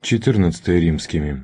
14 римскими.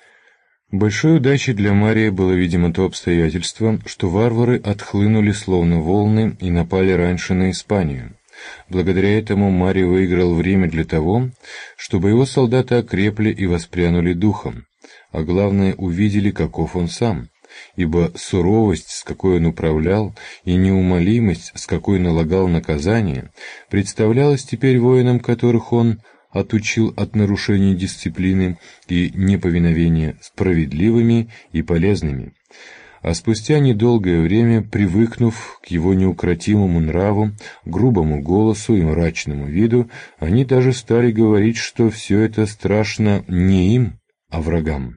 Большой удачей для Марии было, видимо, то обстоятельство, что варвары отхлынули словно волны и напали раньше на Испанию. Благодаря этому Марий выиграл время для того, чтобы его солдаты окрепли и воспрянули духом, а главное, увидели, каков он сам, ибо суровость, с какой он управлял, и неумолимость, с какой налагал наказание, представлялась теперь воинам, которых он отучил от нарушений дисциплины и неповиновения, справедливыми и полезными. А спустя недолгое время, привыкнув к его неукротимому нраву, грубому голосу и мрачному виду, они даже стали говорить, что все это страшно не им, а врагам.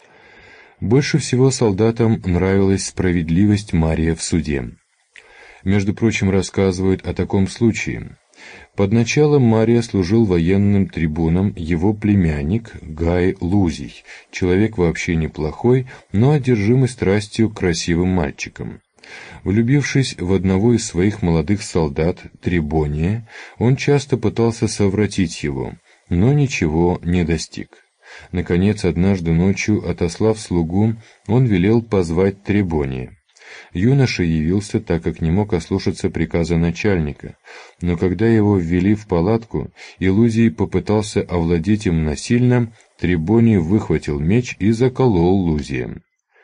Больше всего солдатам нравилась справедливость Мария в суде. Между прочим, рассказывают о таком случае. Под началом Мария служил военным трибуном его племянник Гай Лузий, человек вообще неплохой, но одержимый страстью к красивым мальчикам. Влюбившись в одного из своих молодых солдат, Трибония, он часто пытался совратить его, но ничего не достиг. Наконец, однажды ночью, отослав слугу, он велел позвать Трибония. Юноша явился, так как не мог ослушаться приказа начальника, но когда его ввели в палатку, и Лузий попытался овладеть им насильно, Трибоний выхватил меч и заколол Лузия.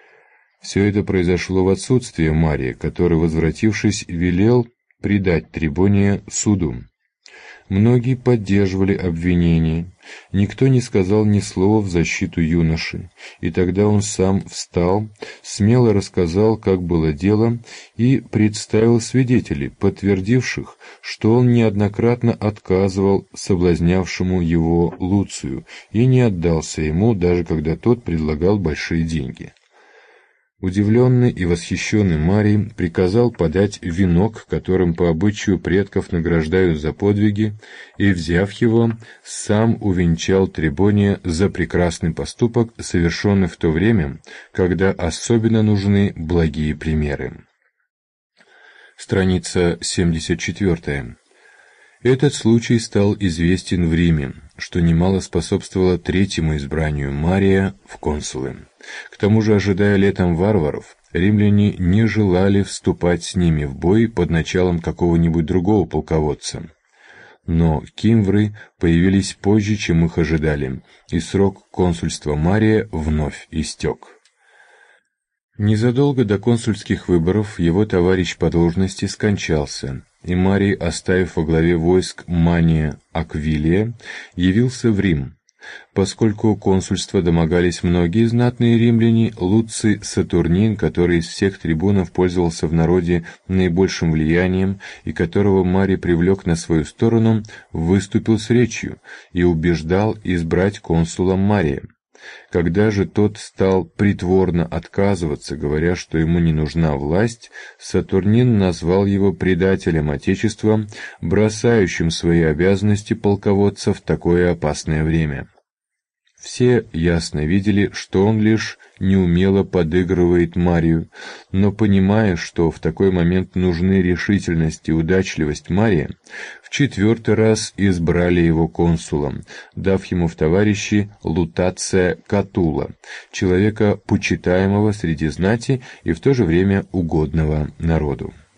Все это произошло в отсутствие Мария, который, возвратившись, велел предать Трибония суду. Многие поддерживали обвинение, никто не сказал ни слова в защиту юноши, и тогда он сам встал, смело рассказал, как было дело, и представил свидетелей, подтвердивших, что он неоднократно отказывал соблазнявшему его Луцию и не отдался ему, даже когда тот предлагал большие деньги. Удивленный и восхищенный Марий приказал подать венок, которым по обычаю предков награждают за подвиги, и, взяв его, сам увенчал Трибония за прекрасный поступок, совершенный в то время, когда особенно нужны благие примеры. Страница 74. Этот случай стал известен в Риме, что немало способствовало третьему избранию Мария в консулы. К тому же, ожидая летом варваров, римляне не желали вступать с ними в бой под началом какого-нибудь другого полководца. Но кимвры появились позже, чем их ожидали, и срок консульства Мария вновь истек. Незадолго до консульских выборов его товарищ по должности скончался, и Марий, оставив во главе войск Мания Аквилия, явился в Рим. Поскольку консульства домогались многие знатные римляне, Луций Сатурнин, который из всех трибунов пользовался в народе наибольшим влиянием и которого Марий привлек на свою сторону, выступил с речью и убеждал избрать консулом Мария. Когда же тот стал притворно отказываться, говоря, что ему не нужна власть, Сатурнин назвал его предателем Отечества, бросающим свои обязанности полководца в такое опасное время. Все ясно видели, что он лишь неумело подыгрывает Марию, но, понимая, что в такой момент нужны решительность и удачливость Мария, в 4-й раз избрали его консулом, дав ему в товарищи Лутация Катула, человека почитаемого среди знати и в то же время угодного народу.